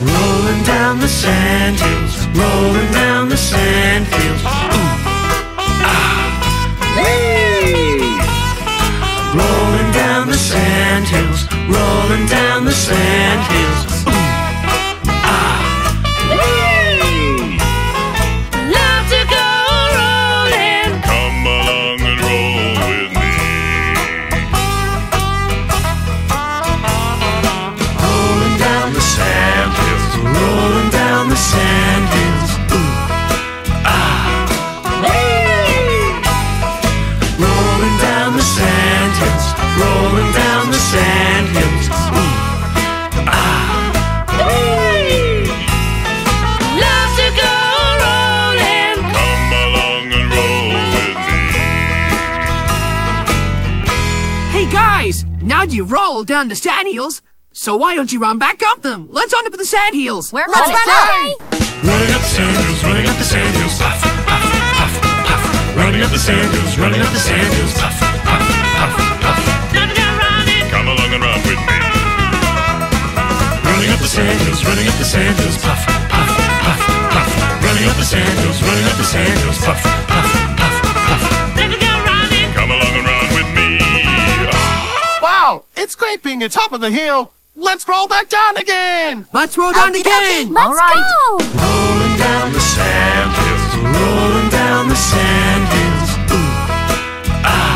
rolling down the sand hills, rolling down the sand hills. Whee! Rolling down the sand hills, rolling down the sand hills. Whee! Love to go rolling. Come along and roll with me. Rolling down the sand hills, rolling down the sand hills. Whee! Rolling down the sand hills, rolling down the sand hills. Whee! Love to go rolling. Come along and roll with me. Hey guys, now you roll down the sand hills, so why don't you run back up them? Let's run up the sand hills. We're Let's run up. Running up the sand hills, running up the sand hills. Puff, puff, puff, puff. Running up the sand hills, running up the sand hills. Puff, puff, puff, puff. Come along and run with me. Running up the sand hills, running up the sand hills. Puff, puff, puff, puff. Running up the sand hills, running up the sand hills. Puff, puff, puff, puff. Come along and run with me. Wow, it's great being at top of the hill. Let's roll back down again. Let's roll down again. Let's go. Rolling down the sand hills, rolling down the sand hills.